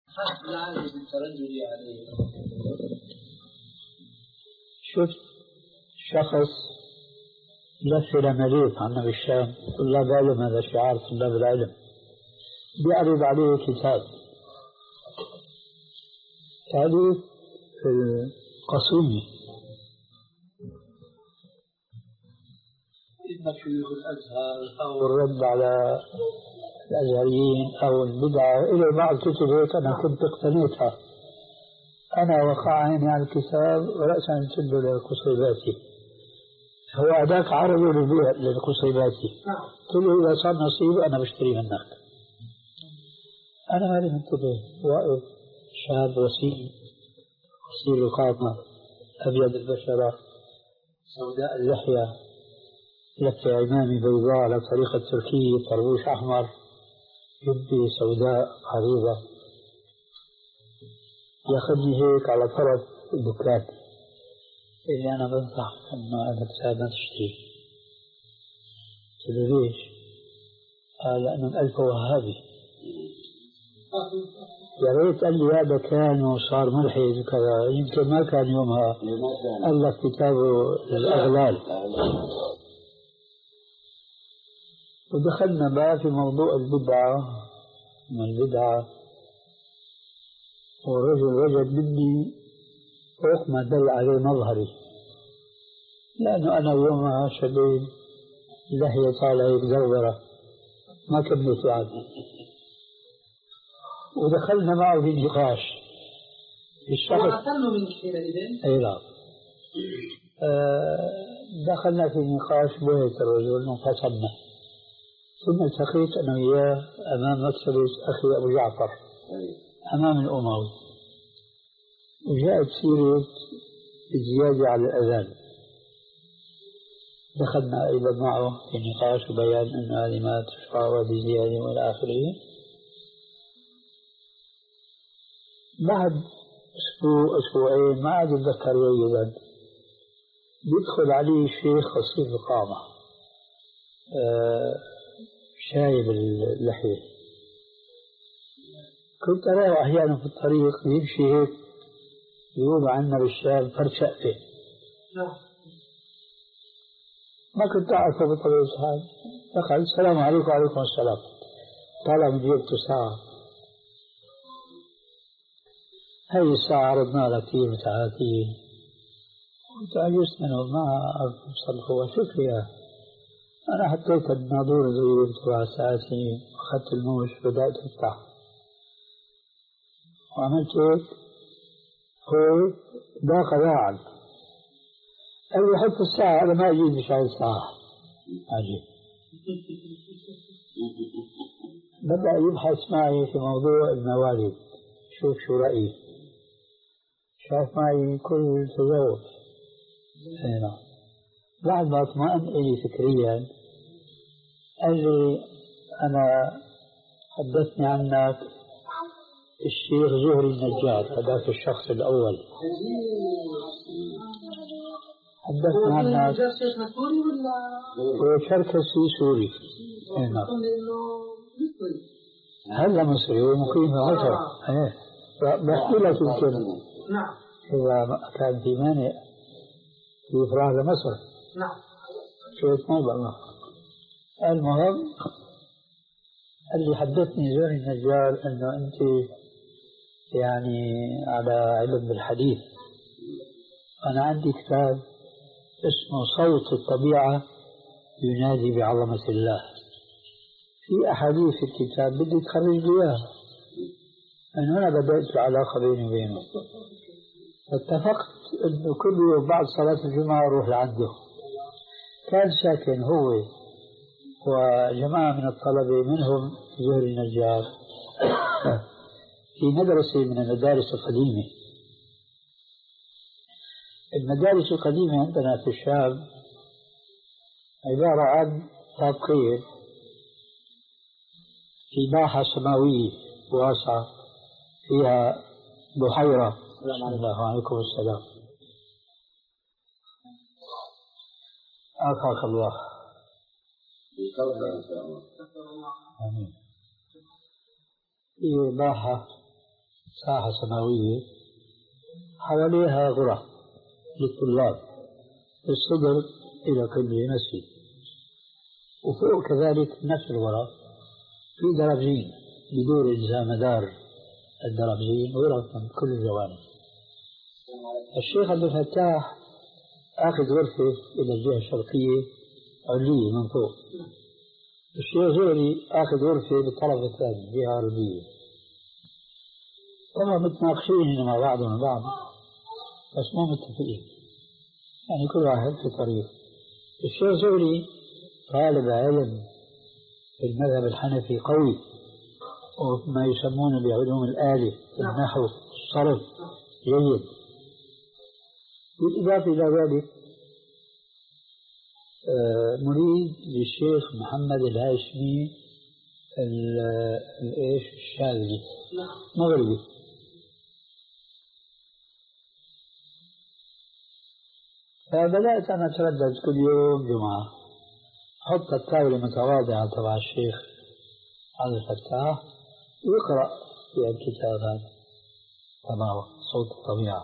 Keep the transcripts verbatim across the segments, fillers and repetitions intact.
شفت شخص لف المريض عنا بالشام، طلاب علم، هذا شعار طلاب العلم، بيعرض عليه كتاب تأليف القصيمي إما شيوخ الأزهر أو الرد على الأزهريين أو البدعة، إلى بعض كتب هيك أنا كنت اقتنيتها. أنا وقع عيني على الكتاب ورأسا شد للقصيباتي، هو أداك عرضه للبيع للقصيباتي، قلت له إذا صار نصيب أنا بشتري منك. أنا مالي منتبه، واقف شاب وسيم قصير القامة أبيض البشرة سوداء اللحية، لفة عمامي بيضاء على طريقة تركية، طربوش أحمر، جبة سوداء عريضة، ياخذني هيك على طرف الدكان اللي أنا بنصح إنه هذا الكتاب ما تشتري. قلت له ليش؟ قال لأنه الألف وهابي. يا ريت قال لي هذا كان وصار ملحد وكذا، يمكن ما كان يومها ألف كتابه الأغلال. ودخلنا بقى في موضوع البدعة، من البدعة، والرجل وجد مني فوق ما دل عليه مظهري، لأنه أنا يومها شديد لحية طالعة زورة ما كملت بعد. ودخلنا معه في نقاش الشخص وعطلنا من حينئذ. أي لا آه دخلنا في نقاش بيت الرجل وانفصلنا، ثم التقيت أنا وياه أمام مكتبة أخي أبو جعفر أمام الأموي، وجاءت سيرة الزيادة على الأذان. دخلنا أيضا معه في نقاش وبيان أن هذه ما تشرع بزيادة وإلى آخره. بعد أسبوع أسبوعين ما عاد أتذكر جيدا، بيدخل علي شيخ قصير القامة آه شايب اللحية، كنت أراه أحيانا في الطريق يمشي هيك يقولوا عنا بالشام فرشقته، ما كنت أعرفه بطبيعة الحال. دخل السلام عليكم. وعليكم السلام. طالع من جيبته ساعة، هاي الساعة عرضنا لك كثير متعاتين، قلت عجزت منه ما أعرف صلحه. شوف يا أنا حطيت الناظور اللي تبع ساعتي وأخذت الموش بدأت أفتح وعملت هيك، هو ضاق ذاعا قال لي حط الساعة، أنا ما أجيب مش عايز ساعة. عجيب. بدأ يبحث معي في موضوع الموالد، شوف شو رأيي، شاف معي كل تجاوب هنا. بعد ما اطمأن إلي فكريا قال لي أنا حدثني عنك الشيخ زهري النجار، هذاك الشخص الأول حدثني عنك. هو شركسي سوري هنا، هلا مصري ومقيم في مصر. ايه بحكي لك يمكن إذا كان في مانع يفرغ لمصر. نعم شوية ما بالله. المهم قال لي حدثني زهري النجار أنه أنت يعني على علم بالحديث. أنا عندي كتاب اسمه صوت الطبيعة ينادي بعظمة الله، في أحاديث في الكتاب بدي تخرج لي إياها. من هنا بدأت العلاقة بيني وبينه، اتفقت أنه كل يوم بعد صلاة الجمعة أروح لعنده. كان ساكن هو وجماعة من الطلبة منهم زهري النجار في مدرسة من المدارس القديمة. المدارس القديمة عندنا في الشام عبارة عن طابقين في باحة سماوية واسعة فيها بحيرة. الله عليكم السلام. أعطاك الله. آمين. في باحة ساحة سماوية حواليها غرف للطلاب الصدر إلى كل مسجد، وفوق كذلك نفس الغرف في درجين بدور إلزام مدار الدرجين غرف من كل الجوانب. الشيخ عبد الفتاح أخذ غرفة إلى الجهة الشرقية علوية من فوق، الشيخ زهري أخذ غرفة بالطرف الثاني جهة غربية. طبعا متناقشين مع بعضهم البعض بس مو متفقين، يعني كل واحد في طريق. الشيخ زهري طالب علم في المذهب الحنفي قوي، وما يسمونه بعلوم الآلة النحو الصرف جيد. بالإضافة إلى ذلك مريد للشيخ محمد الهاشمي الإيش الشاذلي مغربي. فبدأت أنا أتردد كل يوم جمعة أحط الطاولة متواضعة تبع الشيخ عبد الفتاح ويقرأ في الكتاب هذا تبعه صوت الطبيعة.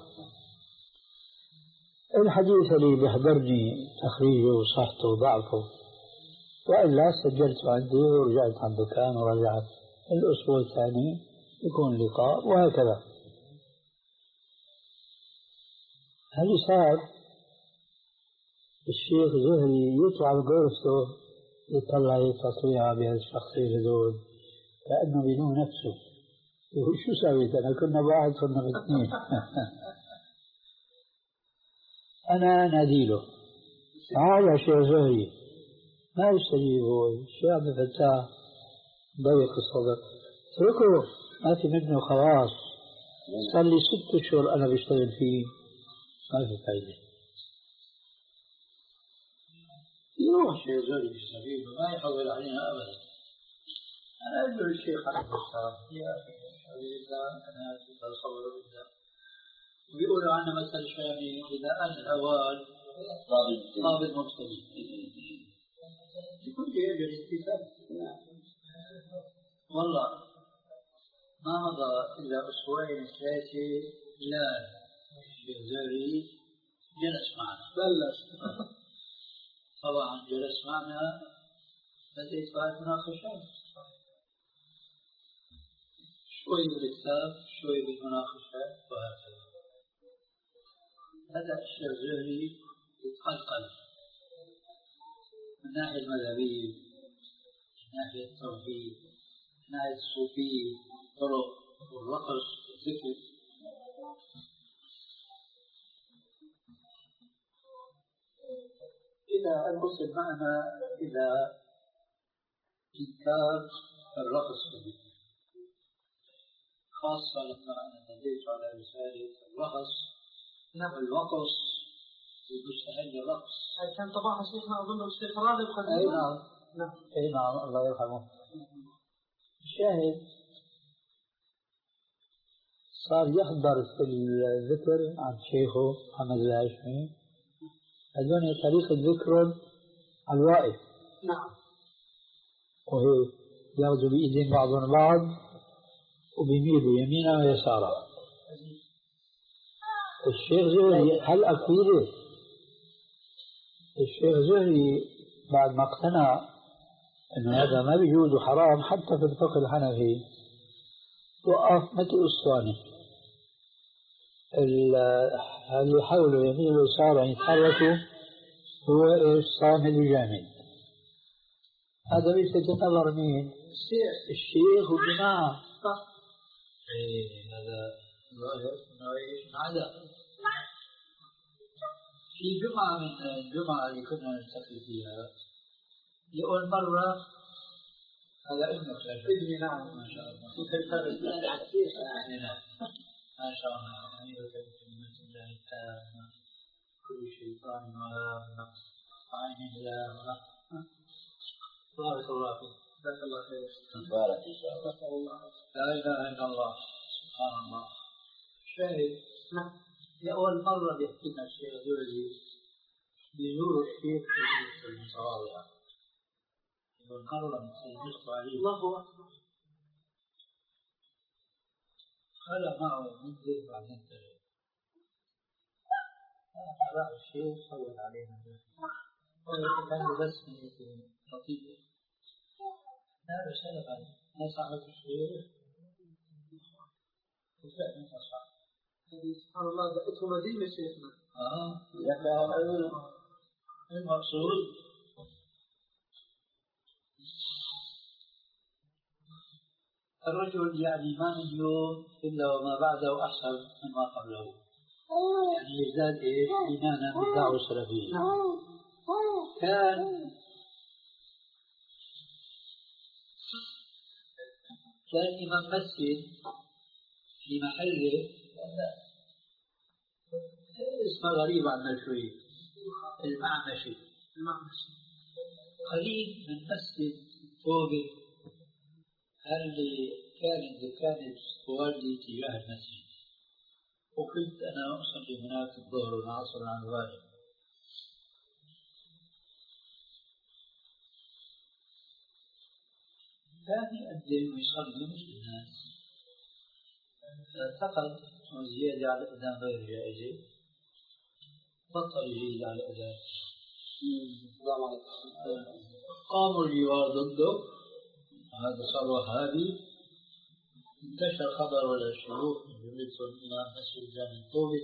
الحديث اللي بيحضرني تخريجه وصحته وضعفه، وإلا سجلته عندي ورجعت على الدكان ورجعت الأسبوع الثاني يكون لقاء وهكذا. هل صار الشيخ زهري يطلع بغرفته يطلع تطليعة بهالشخصية هذول كأنه بينو نفسه، يقول شو سويت أنا؟ كنا واحد كنا باثنين. أنا ناديله تعال يا شيخ زهري، ما يستجيب هو الشيخ عبد الفتاح ضيق الصدر، اتركه ما في منه خلاص، صار لي ست أشهر أنا بشتغل فيه ما في فايدة. يروح شيخ زهري بالسبيل وما يحول علينا أبدا. أنا أقول للشيخ عبد الفتاح يا أخي حبيبي أنا أتصور بالله، ويقولوا عنا مثل شامي إذا أن الأوان قابل مبتدئ يكون جايب الاتفاق. والله ما مضى إلا أسبوعين ثلاثة لا الشيخ زهري جلس معنا بلش طبعا جلس معنا بدأت بعد مناقشات شوي بالكتاب شوي بالمناقشات وهكذا. بدأ الشيخ زهري يتقلقل من الناحية المذهبية، من ناحية التوحيد، من ناحية الصوفية، الطرق والرقص والذكر. إلى أن وصل معنا إلى إنكار الرقص بالذكر، خاصة لما أنا ناديت على رسالة الرقص والوقص ومستحيل الرقص. كان طبعا شيخنا أظن الشيخ راغب قديما. أي نعم نعم أي نعم الله يرحمه. الشاهد صار يحضر في الذكر عن شيخه محمد الهاشمي، هذول طريقة ذكر الوائف. نعم. وهي ياخذوا بإيدين بعضهم بعض وبيميلوا يمينا ويسارا. الشيخ زهري هل أكيد الشيخ زهري بعد ما اقتنع أن هذا ما بيجوز حرام حتى في الفقه الحنفي وقف مثل الصواني اللي يحاولوا يميلوا يسارا يتحركوا هو إيش صامد وجامد. هذا بيلفت نظر مين؟ الشيخ الشيخ وجماعة. إيه هذا ظاهر إنه إيش عدا في جمعة من الجمعة اللي كنا نلتقي فيها لأول مرة هذا ابنك ابني نعم ما شاء الله ما شاء الله أميرة بكلمة الله التامة كل شيطان وهامة عين لامة بارك الله فيك جزاك الله خير بارك الله لا إله إلا الله سبحان الله. شاهد لأول مرة بيحكي لنا الشيخ زهري بيزور الشيخ في المتواضعة لأول مرة مثل عليه الله أكبر. هلا معه مدة بعدين ترى راح الشيخ صور علينا كان بس لطيفة لا رسالة بعد ما صعبت الشيخ وفعلا ما صعب سبحان الله بقيته مدينة شيخنا اه يعني المقصود الرجل يعني ما من يوم إلا وما بعده أحسن مما قبله يعني يزداد إيش إيمانا بالدعوة السلفية كان كان إمام مسجد في محله اسمه غريب عنا شوي المعمشي قريب من مسجد توبة اللي كان إذا كانت والدي تجاه المسجد وكنت أنا أصلي هناك الظهر والعصر عن الغالب كان يقدم ويصلي مثل الناس فاعتقد زيادة على الأذان غير جائزة بطل يزيد على الأذان قاموا الجوار ضده هذا صار وهابي انتشر خبر ولا الشيوخ من جملتهم إمام مسجد جامع الطوبي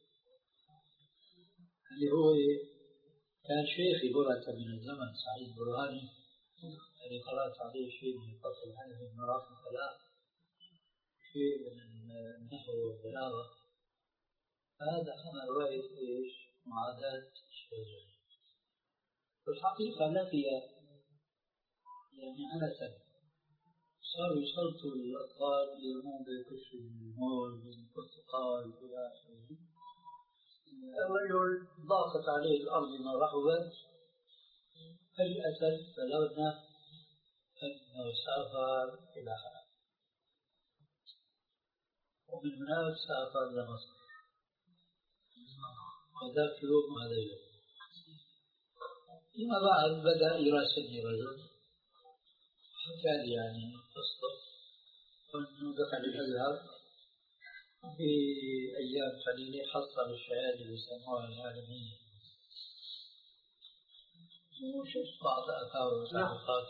اللي هو كان شيخي برة من الزمن سعيد برهاني اللي قرأت عليه شيء من الفقه الحنفي من مراحل الكلام شيء من النحو والبلاغة هذا أنا رواية إيش معاداة الشيخ والحقيقة لقي يعني عنسا صاروا يسلطوا الأطفال يرمون بكشف الموز والبرتقال إلى آخره الرجل ضاقت عليه الأرض ما رحبت فجأة بلغنا أنه سافر إلى حلب ومن هناك سافر إلى مصر وذاك يوم هذا اليوم فيما بعد بدأ يراسلني رجل حكى لي يعني قصته أنه دخل الأزهر بأيام قليلة حصل الشهادة اللي يسموها العالمية وشفت بعض آثار وتعليقات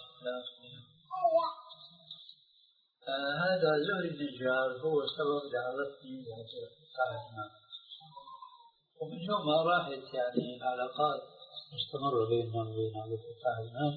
آه هذا زهري النجار هو السبب اللي عرفني بهذا التعليمات ومن يومها راحت يعني العلاقات مستمرة بيننا وبين هذا التعليمات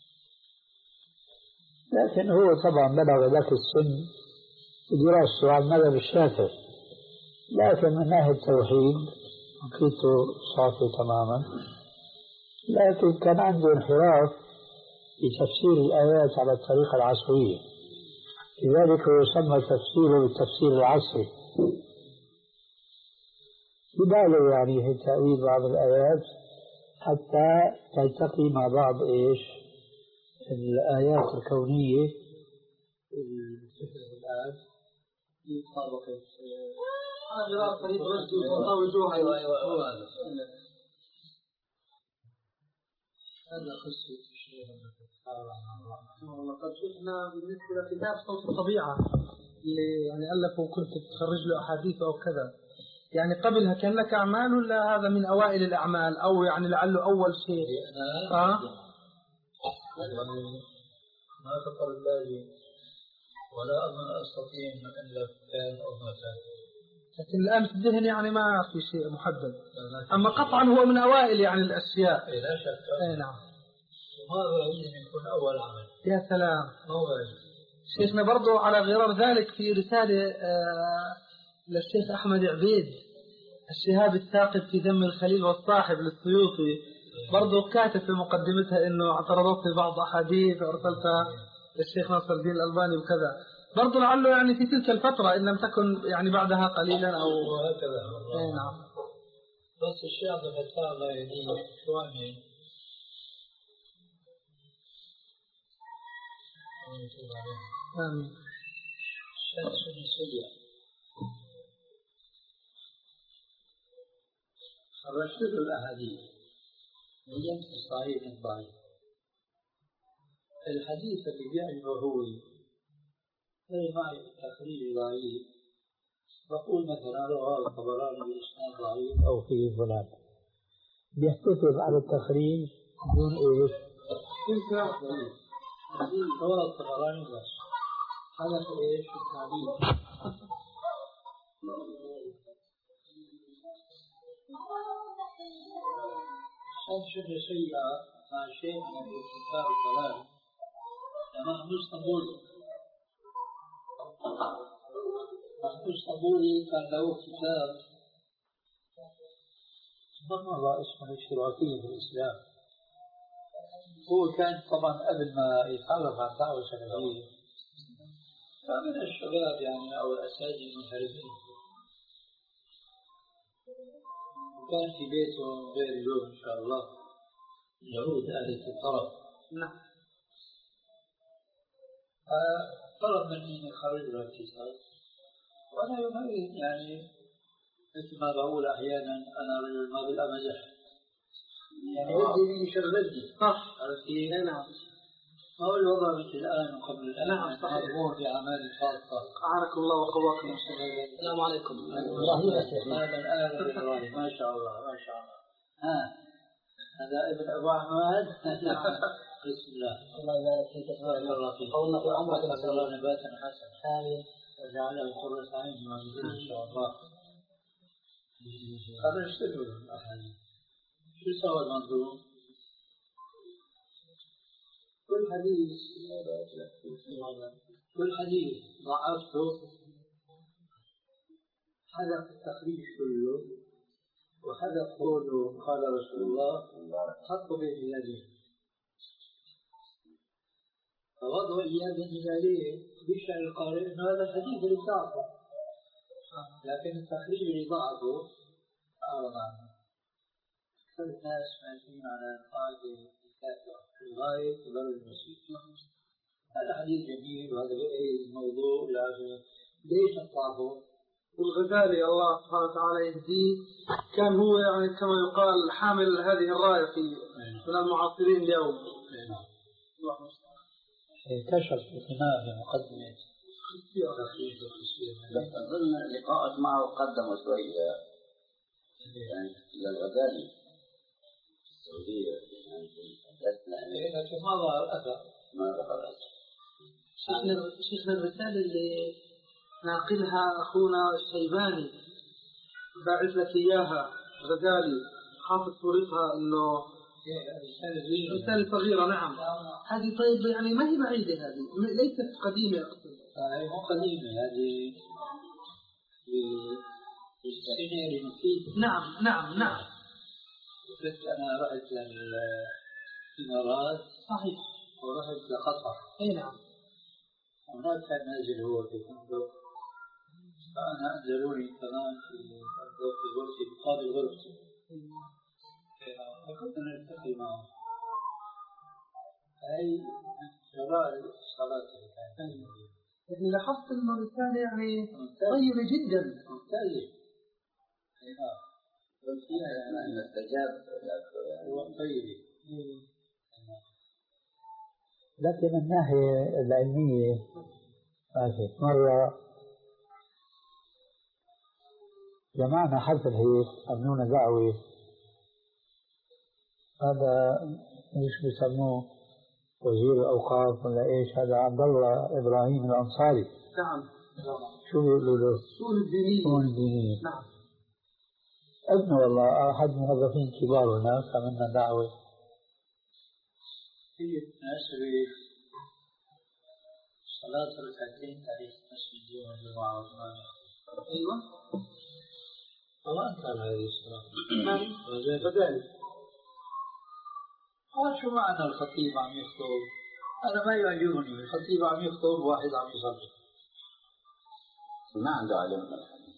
لكن هو طبعا بلغ ذاك السن دراسته على المذهب الشافعي لكن من ناحية التوحيد عقيدته صافي تماما لكن كان عنده انحراف في تفسير الآيات على الطريقة العصرية لذلك هو يسمى تفسيره بالتفسير العصري يبالغ يعني في تأويل بعض الآيات حتى تلتقي مع بعض إيش الآيات الكونية الآن يطابق هذا طريق رد وتطاوجوها أيوة أيوة هو هذا هذا قصة الشيخ والله قد شفنا بالنسبة لكتاب صوت الطبيعة اللي يعني ألفه وكنت تخرج له أحاديث أو كذا يعني قبلها كان لك أعمال ولا هذا من أوائل الأعمال أو يعني لعله أول شيء أنا ما خطر بالي ولا أظن أستطيع أن ألف كان أو ما كان لكن الآن في الذهن يعني ما في شيء محدد أما قطعا هو من أوائل يعني الأشياء إيه لا شك إيه نعم وما بعيد أن يكون أول عمل يا سلام هو شيخنا برضو على غرار ذلك في رسالة آه للشيخ أحمد عبيد الشهاب الثاقب في ذم الخليل والصاحب للسيوطي برضو كاتب في مقدمتها إنه اعترضت بعض أحاديث وأرسلتها للشيخ ناصر الدين الألباني وكذا برضو لعله يعني في تلك الفترة إن لم تكن يعني بعدها قليلا أو هكذا أي نعم بس الشيخ عبد الفتاح الله يهديه شو عمل آمين شمس نسية خرجت له الأحاديث بينت الصحيح من الضعيف الحديث اللي بيعجبه هو غير معي تخريج ضعيف تقول مثلا رواه الطبراني بإسناد ضعيف أو فيه فلان، بيحتسب على التخريج بدون إيش؟ رواه الطبراني بس حدث إيش التعليل. هذا شبه سيئة مع شيء من الاتفاق الكلام تمام اسطنبولي. اسطنبولي كان له كتاب ضمن اسمه الاشتراكية في الإسلام. هو كان طبعا قبل ما يتعرف على الدعوة السلفية فمن الشباب يعني أو الأساتذة المنحرفين، وكان في بيته غير اليوم إن شاء الله يعود آلة الطرب. نعم. طلب مني أن يخرج له الكتاب، وأنا يومئذ يعني مثل ما بقول أحيانا أنا رجل ما بالأمزح، يعني بدي يشغلني صح. عرفت كيف؟ نعم. ما هو الوضع مثل الآن وقبل الآن؟ نعم صحيح. مضمور بأعمال خاصة. أعانكم الله وقواكم. السلام عليكم. إبراهيم هذا الآن إبراهيم ما شاء الله ما شاء الله. ها هذا ابن أبو أحمد. بسم الله. الله يبارك فيك. بارك الله فيك. قولنا في عمرك نسأل الله نباتا حسنا. آمين. وجعله قرة عين والدين إن شاء الله. هذا اشتغل الأحاديث. شو سوى المنظوم؟ كل حديث كل حديث ضعفته حذف التخريج كله وحذف قوله قال رسول الله حطوا بين يديه، فوضعوا إياد الهلالية بيشعر القارئ أن هذا الحديث اللي ضعفه، لكن التخريج اللي ضعفه أعرض عنه. أكثر الناس ماشيين على القاعدة في الغاية وضرب المسيح. هذا حديث جميل وهذا بأي الموضوع يعني ليش نطلعه؟ والغزالي الله سبحانه وتعالى يهديه كان هو يعني كما يقال حامل هذه الراية في من المعاصرين اليوم. كشف الإمام في مقدمة بس أظن لقاءك معه قدم شوية يعني للغزالي السعودية يعني لكن ما ظهر أثر ما ظهر أثر. شيخنا الرسالة اللي ناقلها أخونا الشيباني باعث لك إياها غزالي حافظ صورتها إنه رسالة صغيرة. نعم هذه طيب يعني ما هي بعيدة، هذه ليست قديمة أصلا. هي مو قديمة هذه السنة المفيدة. نعم نعم نعم. بس أنا رحت للإمارات صحيح ورحت لقطر. أي نعم. هناك كان نازل هو في فندق، فأنا أنزلوني كمان في فندق في غرفتي مقابل غرفتي، فكنت نلتقي معه. هاي شرائع الصلاة اللي كانت. يعني لاحظت إنه الرسالة يعني طيبة جدا ممتازة. نعم. فيها يعني أن استجاب طيبة. لكن من الناحية العلمية ماشي. مرة جمعنا حفل هيك عملونا دعوة، هذا مش بيسموه وزير الأوقاف ولا إيش، هذا عبد الله إبراهيم الأنصاري. نعم. شو بيقولوا له؟ شؤون الدينية. شؤون الدينية. نعم. ابنه والله أحد موظفين كبار هناك، عملنا دعوة. هي تناسب صلاة ركعتين تاريخ مسجد يوم الجمعة والجمعة. أيوة. والله أنت على هذه الصلاة. نعم. وذلك. قال شو معنى الخطيب عم يخطب؟ أنا ما يعجبني الخطيب عم يخطب واحد عم يصلي. ما عنده علم الحديث.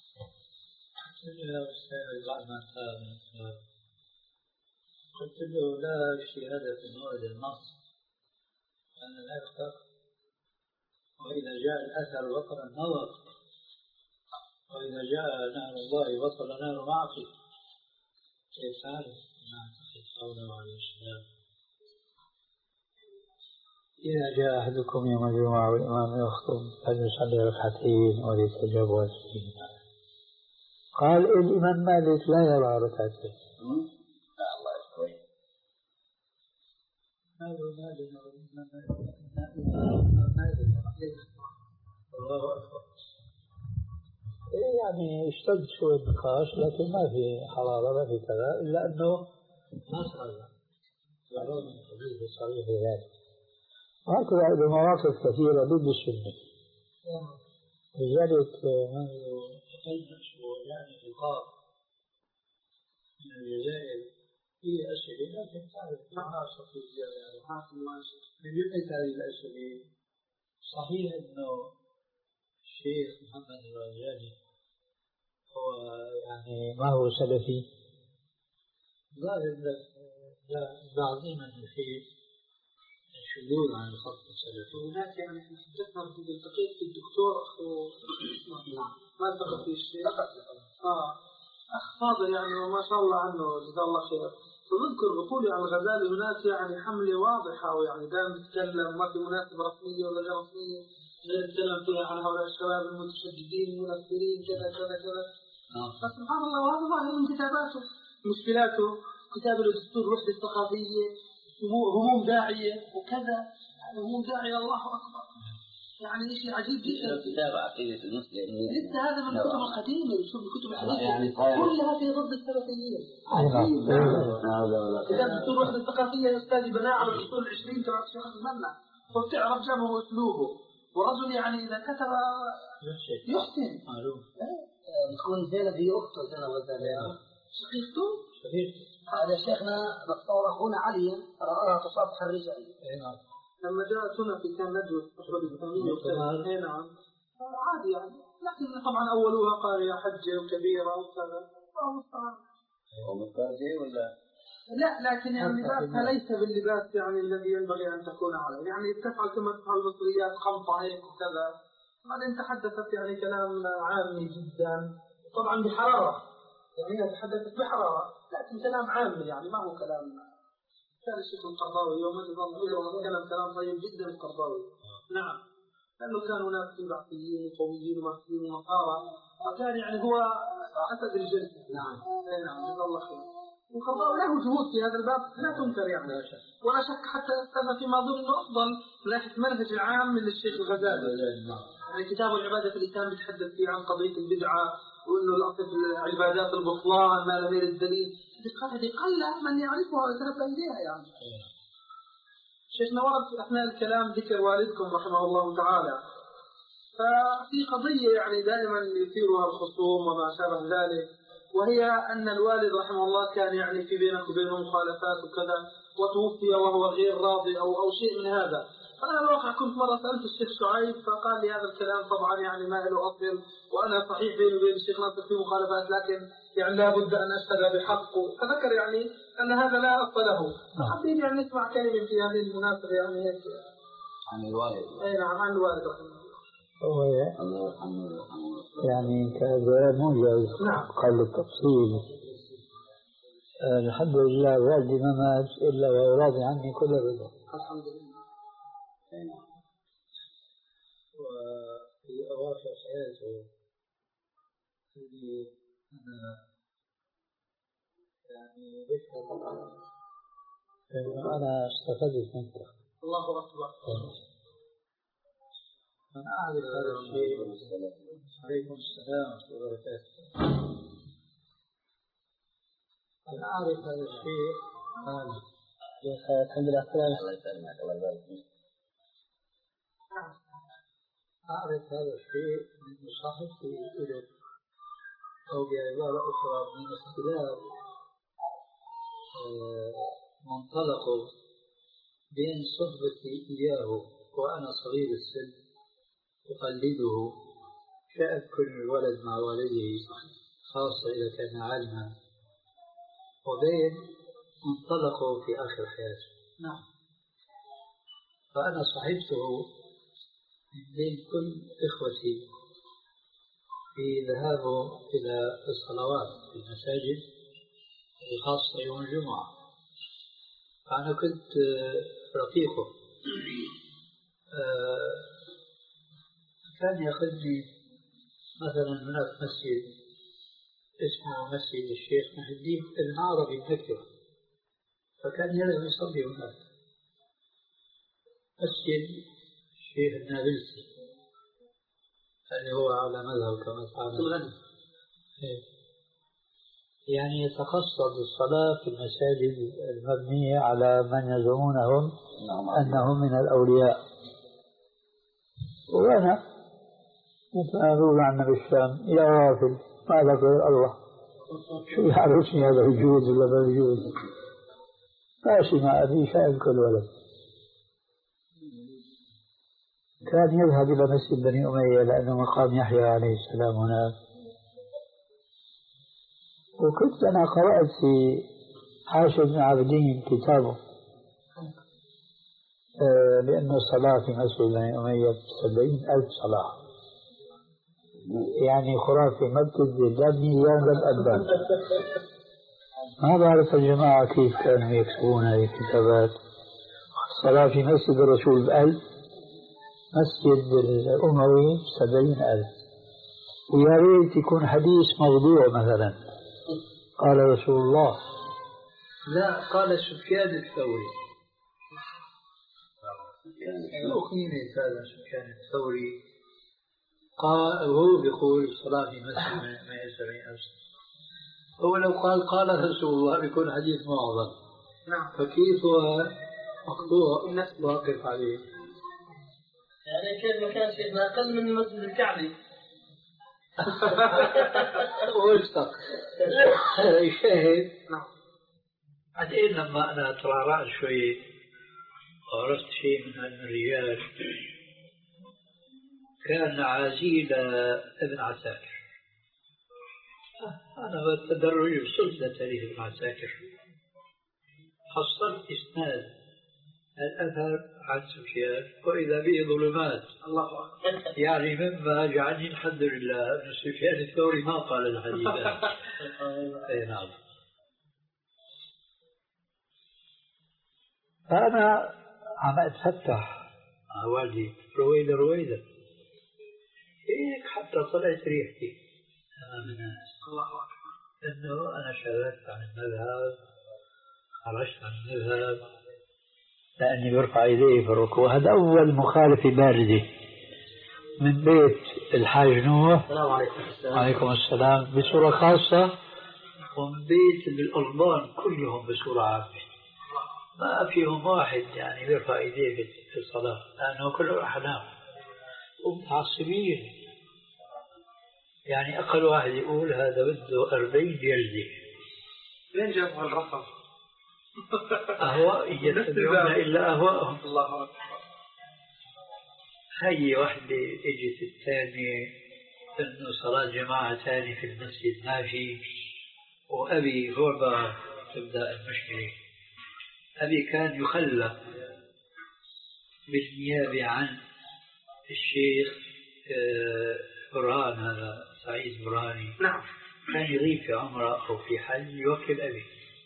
يا أستاذ بعد ما قلت له لا اجتهاد في مورد النص أن لا يخطب، وإذا جاء الأثر بطل النظر، وإذا جاء نهر الله بطل نهر معصية. كيف تعرف؟ ما أعتقد قوله عليه السلام إذا جاء أحدكم يوم الجمعة والإمام يخطب فليصلي ركعتين وليتجوز فيهما. قال الإمام مالك لا يرى ركعتين. لا الله يستوي. الله أكبر. يعني اشتد شوي النقاش لكن ما في حرارة ما في كذا إلا أنه ما صار معلوم من حديث صريح ذلك. وهكذا بمواقف كثيرة ضد السنة. لذلك يعني لقاء من الجزائر فيه أسئلة لكن تعرف ما أصل في الجزائر وحاكم من جملة هذه الأسئلة. صحيح أنه الشيخ محمد الغزالي هو يعني ما هو سلفي ظاهر بعضهم أن فيه شذوذ عن الخط السلفي. هناك يعني احنا حدثنا التقيت في الدكتور أخو ما التقى في الشيخ اه أخ فاضل يعني وما شاء الله عنه جزاه الله خير. فنذكر بطولي عن الغزالي هناك يعني حملة واضحة ويعني دائما يتكلم ما في مناسبة رسمية ولا غير رسمية غير يتكلم فيها عن هؤلاء الشباب المتشددين المنفرين كذا كذا كذا. فسبحان الله وهذا ظاهر من كتاباته مشكلاته كتاب الدستور الوحدة الثقافية هموم داعية وكذا هموم داعية الله أكبر يعني شيء عجيب جدا. كتاب عقيدة المسلمين لسه هذا من الكتب القديمة شوف الكتب الحديثة كلها في ضد السلفيين. كتاب الدستور الوحدة الثقافية يا أستاذي بناء على الدستور العشرين تبع الشيخ المنع وبتعرف جمعه وأسلوبه ورجل يعني إذا كتب يحسن. نكون زينب هي أخته زينب غزالي شقيقته شقيقته هذا شيخنا دكتور أخونا علي رآها تصافح الرجال. لما جاءت هنا في كان ندوة أحمد الثانية وكذا نعم عادي يعني لكن طبعا أولوها قارئة حجة وكبيرة وكذا ومتفرجة ولا لا لكن يعني لباسها ليس باللباس يعني الذي ينبغي أن تكون عليه يعني تفعل كما تفعل المصريات خمطة هيك وكذا. بعدين تحدثت يعني كلام عامي جدا طبعا بحرارة يعني هي تحدثت بحرارة لكن كلام عامي يعني ما هو كلام كان الشيخ القرضاوي يوم الظل كلام كلام طيب جدا القرضاوي. نعم لأنه كان هناك في بعثيين وقوميين وماركسيين ونصارى فكان يعني هو أسد الجلسة. نعم نعم جزاه الله خير. والقرضاوي له جهود في هذا الباب لا تنكر يعني ولا شك حتى استنى فيما أظن أنه أفضل من ناحية المنهج العام من الشيخ الغزالي. يعني كتاب العبادة في الإسلام بيتحدث فيه عن قضية البدعة وإنه الأصل عبادات البطلان ما لم يرد الدليل. هذه قل من يعرفها ويتنبه إليها يعني. شيخنا ورد في أثناء الكلام ذكر والدكم رحمه الله تعالى ففي قضية يعني دائما يثيرها الخصوم وما شابه ذلك وهي أن الوالد رحمه الله كان يعني في بينك وبينه مخالفات وكذا وتوفي وهو غير راضي أو أو شيء من هذا. فأنا الواقع كنت مرة سألت الشيخ شعيب فقال لي هذا الكلام طبعا يعني ما له أصل وأنا صحيح بيني وبين الشيخ ناصر في مخالفات لكن يعني لا بد أن أشهد بحقه. فذكر يعني أن هذا لا أصل له. حبيت يعني نسمع كلمة في هذه المناسبة يعني هيك عن الوالد. أي نعم عن الوالد رحمه الله. هو يعني كذا موجز نعم. قبل التفصيل الحمد لله والدي ما مات إلا وهو راضي عني كل رضا الحمد لله. وفي أواخر حياته اللي أنا يعني بفهم إنه أنا استفدت منك. الله أكبر. أنا أعرف هذا الشيء. عليكم السلام ورحمة الله وبركاته. أنا أعرف هذا الشيء. أنا الحمد لله الله يسلمك الله يبارك فيك. أعرف هذا الشيء من مصاحبتي إلى أو بعبارة أخرى من اختلاف منطلقه بين صحبتي إياه وأنا صغير السن أقلده كأذكر الولد مع والده خاصة إذا كان عالما وبين منطلقه في آخر حياته. نعم. فأنا صحبته من بين كل إخوتي في ذهابه إلى الصلوات في المساجد خاصة يوم الجمعة. فأنا كنت رفيقه آه كان ياخذني مثلا هناك مسجد اسمه مسجد الشيخ محي الدين المعربي بمكة، فكان يذهب يصلي هناك. مسجد الشيخ النابلسي اللي هو على مذهب كما تعلم، يعني يتقصد الصلاة في المساجد المبنية على من يزعمونهم أنهم من الأولياء. وأنا مثل ما يقول عنا بالشام يا غافل ما لك غير الله، شو يعرفني هذا يجوز ولا ما يجوز؟ ماشي مع أبي شايف كل ولد. كان يذهب إلى مسجد بني أمية لأنه مقام يحيى عليه السلام هناك. وكنت أنا قرأت في حاشد بن عابدين كتابه آه لأن الصلاة في مسجد بني أمية سبعين ألف صلاة، يعني خرافي ما بتدري لا بميزان لا بألبان. ما بعرف الجماعة كيف كانوا يكتبون هذه الكتابات. الصلاة في مسجد الرسول بألف، مسجد الأموي سبعين ألف، ويا ريت يكون حديث موضوع مثلا قال رسول الله، لا قال سفيان الثوري. شو قيمة هذا سفيان الثوري؟ قال وهو بيقول الصلاة في مسجد مئة وسبعين ألف. هو لو قال قال رسول الله بيكون حديث معظم. نعم. فكيف هو مقطوع الناس واقف عليه؟ يعني كيف مكان شيخنا أقل من المسجد الكعبي. واشتق شاهد. بعدين لما أنا ترعرعت شوي وعرفت شيء من علم الرجال، كان عزيل ابن عساكر. أنا بالتدرج وصلت لتاريخ ابن عساكر، حصلت إسناد الأثر عن سفيان وإذا به ظلمات. الله أكبر. يعني مما جعلني الحمد لله أن سفيان الثوري ما قال الحديث. أي نعم. فأنا عم أتفتح مع والدي رويدة رويدة هيك حتى طلعت ريحتي أمام الناس. الله أكبر. إنه أنا شاركت عن المذهب، خرجت عن المذهب لأني برفع يديه في الركوع. هذا أول مخالفة باردة من بيت الحاج نوح. السلام عليكم. وعليكم السلام بصورة خاصة، ومن بيت الألبان كلهم بصورة عامة. ما فيهم واحد يعني بيرفع يديه في الصلاة لأنه كله أحلام ومتعصبين. يعني أقل واحد يقول هذا بده أربعين جلدة. وين جابوا الرقم؟ أهواء يتبعون إلا أهواءهم. الله أكبر. هي واحدة اجت الثانية إنه صلاة جماعة ثانية في المسجد ما في. وأبي هو تبدأ المشكلة. أبي كان يخلى بالنيابة عن الشيخ برهان، هذا سعيد برهاني. نعم. كان يغيب في عمره أو في حج يوكل أبي.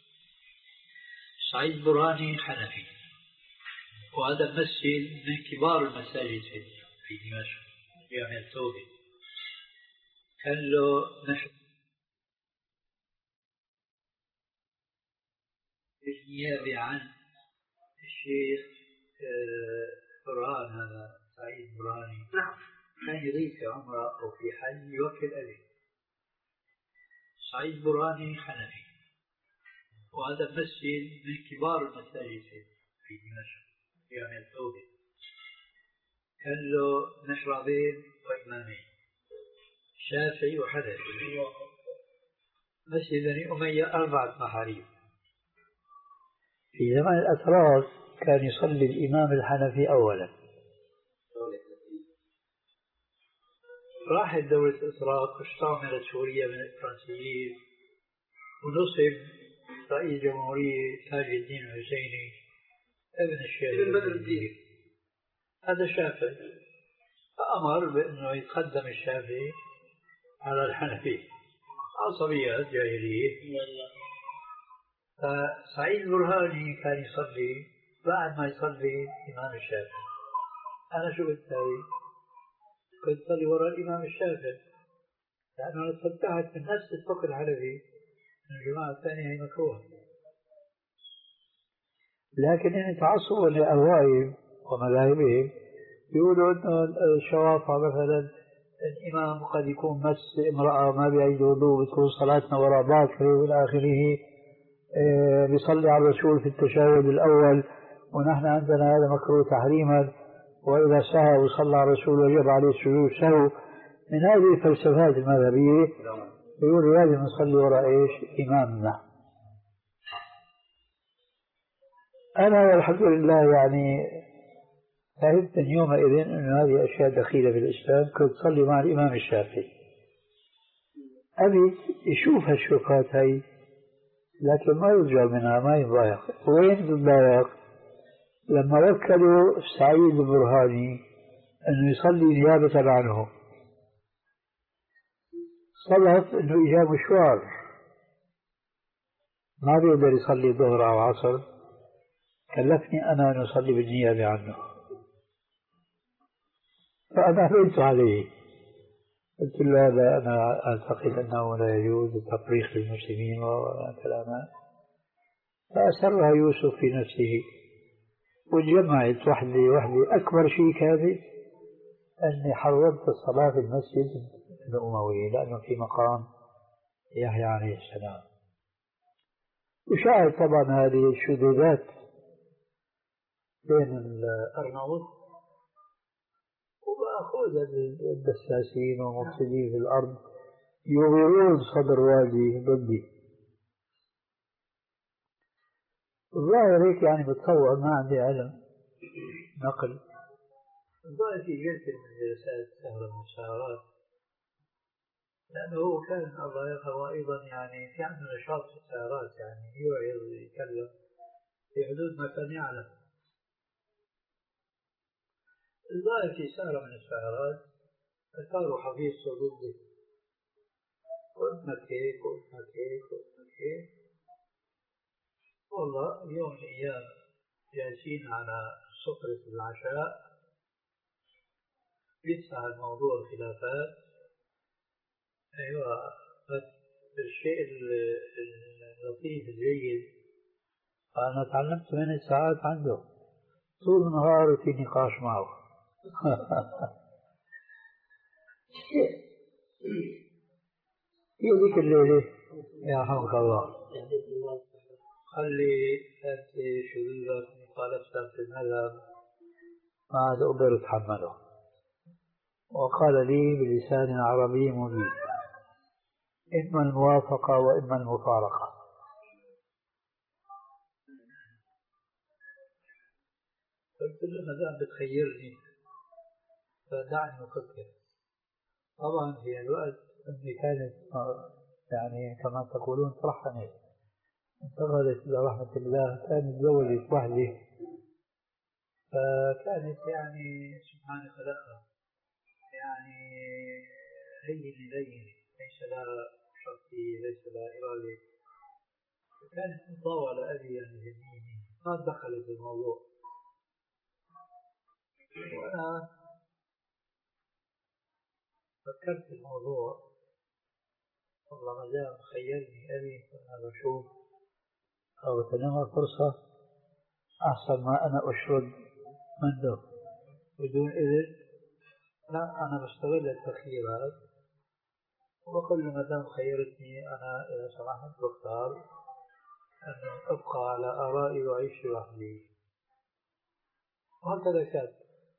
سعيد برهاني حنفي، وهذا المسجد من كبار المساجد في دمشق جامع التوبة. كان له نشر بالنيابة عن الشيخ برهان، هذا سعيد برهاني. نعم. كان يغيب في عمره أو في حج يوكل أبي. سعيد برهاني حنفي، وهذا المسجد من كبار المساجد في دمشق جامع التوبة. كان له مشربين وإمامين، شافعي وحنفي. مسجد بني أمية أربعة محاريب. في زمن الأتراك كان يصلي الإمام الحنفي أولا. راحت دولة الأتراك واستعمرت سوريا من الفرنسيين، ونصب رئيس جمهورية تاج الدين الحسيني ابن الشيخ ابن بدر الدين. هذا الشافعي فأمر بأنه يتقدم الشافعي على الحنفي. عصبيات جاهلية. فسعيد برهاني كان يصلي، بعد ما يصلي إمام الشافعي أنا شو قلت هاي؟ كنت صلي وراء الإمام الشافعي، لأنه أنا اتفتحت من نفس الفقه العربي من الجماعة الثانية هي مكروه. لكن إن تعصبا لأهوائهم ومذاهبهم يقولوا إنه الشوافع مثلا الإمام قد يكون مس امرأة ما بيعيد وضوء بتكون صلاتنا وراء باطلة وإلى آخره، إيه بيصلي على الرسول في التشهد الأول ونحن عندنا هذا مكروه تحريما، وإذا سهى وصلى على الرسول وجب عليه السجود سهو. من هذه الفلسفات المذهبية يقول لازم نصلي وراء إيش؟ إمامنا. أنا والحمد لله يعني فهمت من يومئذ أن هذه أشياء دخيلة في الإسلام. كنت صلي مع الإمام الشافعي، أبي يشوف هالشوفات هاي لكن ما يرجع منها، ما يضايق. وين يضايق؟ لما وكلوا سعيد البرهاني أنه يصلي نيابة عنه، صلت أنه إجا مشوار ما بيقدر يصلي الظهر أو عصر، كلفني أنا أن أصلي بالنيابة عنه، فأنا حلمت عليه قلت له هذا أنا أعتقد أنه لا يجوز التفريق للمسلمين وكلاما. فأسرها يوسف في نفسه وجمعت وحدي وحدي. أكبر شيء كان أني حرمت الصلاة في المسجد الأموي لأنه في مقام يحيى عليه السلام. وشاهد طبعا هذه الشذوذات بين الأرناؤوط وبأخذ الدساسين ومفسدين في الأرض يغيرون صدر والدي ضدي. الظاهر هيك يعني بتصور ما عندي علم نقل. الظاهر في جلسة من جلسات سهرة من السهرات، لأنه هو كان الله يرحمه أيضا يعني في عنده نشاط في السهرات، يعني يوعظ ويتكلم في حدود ما كان يعلم. الظاهر في سهرة من السهرات أثاروا حفيظ ضدي، قلت هيك قلت هيك قلت هيك. والله يوم من الأيام جالسين على سفرة العشاء لسه الموضوع الخلافات. أيوة، بس الشيء اللطيف الجيد أنا تعلمت ثمان ساعات عنده طول النهار في نقاش معه. يوديك الليلة يا حمد الله خلي أنت شذوذك مخالفتك في المذهب ما عاد أقدر أتحمله. وقال لي بلسان عربي مبين إما الموافقة وإما المفارقة. قلت له ما دام بتخيرني فدعني أفكر. طبعا في الوقت أمي كانت يعني كما تقولون ترحمت، انتقلت إلى رحمة الله، كانت تزوجت وحدي، فكانت يعني سبحان خلقها يعني هين لين ليس لها شخصية ليس لها إرادة، فكانت مطاولة أبي يعني جميلة ما دخلت الموضوع. وأنا فكرت في الموضوع والله ما دام خيرني أبي فأنا بشوف أو تنمى فرصة أحسن ما أنا أشرد منه بدون إذن. لا أنا بستغل التخييرات وبقول ما دام خيرتني أنا إذا سمحت بختار أن أبقى على آرائي وأعيش لوحدي. وهكذا كان.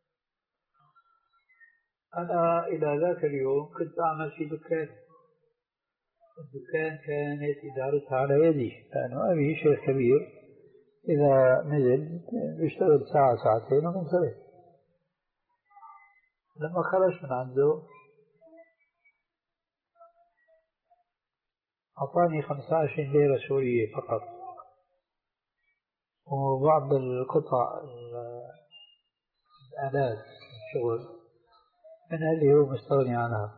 أنا إلى ذاك اليوم كنت أعمل في دكان، الدكان كانت إدارتها على يدي لأنه أبي شيخ كبير، إذا نزل بيشتغل ساعة ساعتين ومنصرف. لما خرج من عنده أعطاني خمسة عشر ليرة سورية فقط وبعض القطع الآلات الشغل من اللي هو مستغني عنها.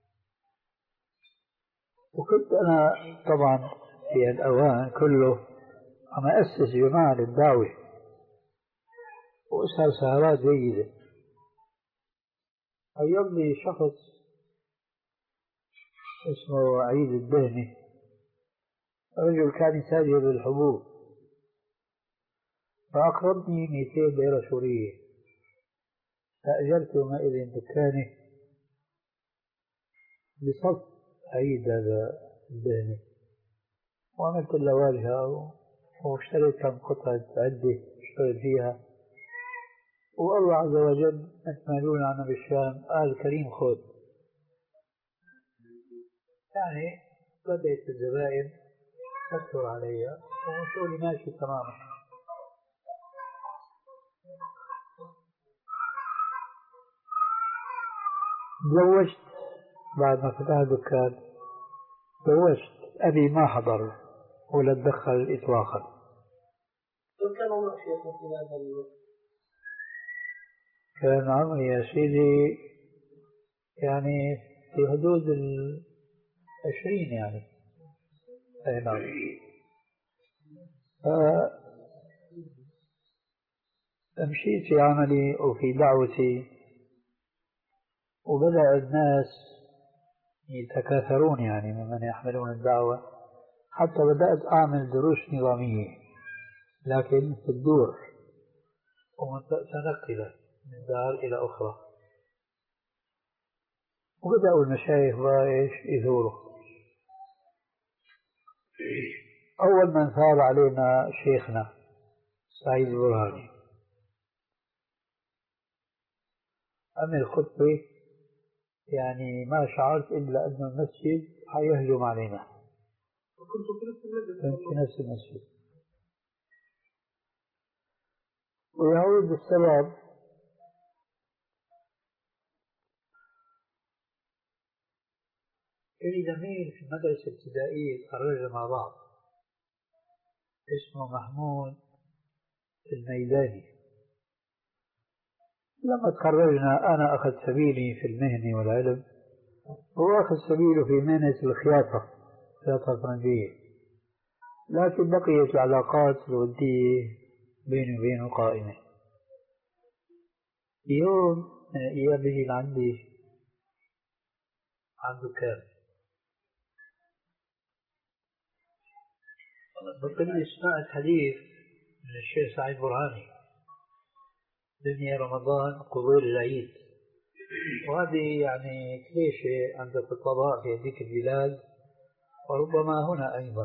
وكنت أنا طبعا في الأوان كله عم أسس جماعة للدعوة وأسهر سهرات جيدة. أيام لي شخص اسمه عيد الدهني، رجل كان يتاجر بالحبوب، فأقرضني مئتين ليرة سورية، فأجرت يومئذ دكاني بصف عيد هذا الدهني، وعملت له واجهة واشتريت كم قطعة عدة اشتغل فيها، والله عز وجل يتمالون عنا بالشام قال كريم خذ. يعني بدأت الزبائن تكثر علي وشغلي ماشي تماما. تزوجت بعد ما فتحت دكان، تزوجت أبي ما حضر ولا تدخل إطلاقا. كان عمرك شيخ في هذا الوقت؟ كان عمري يا سيدي يعني في حدود العشرين يعني. أي نعم. فمشيت في عملي وفي دعوتي، وبدأ الناس يتكاثرون يعني ممن يحملون الدعوة، حتى بدأت أعمل دروس نظامية لكن في الدور ومتنقلة من دار إلى أخرى، وبدأوا المشايخ إيش يزوروا. أول من ثار علينا شيخنا سعيد البرهاني، عمل خطبة يعني ما شعرت إلا أن المسجد حيهجم علينا. كنت في نفس المسجد. ويعود السبب إلي زميل في المدرسة الابتدائية تخرجنا مع بعض اسمه محمود الميداني. لما تخرجنا أنا أخذ سبيلي في المهنة والعلم، هو أخذ سبيله في مهنة الخياطة، خياطة فرنجية، لكن بقيت العلاقات الودية بيني وبينه قائمة. يوم من الأيام بيجي لعندي عنده كام بقول لي سمعت حديث من الشيخ سعيد برهاني دنيا رمضان قبول العيد، وهذه يعني كليشة عند الخطباء في هذيك البلاد وربما هنا أيضا.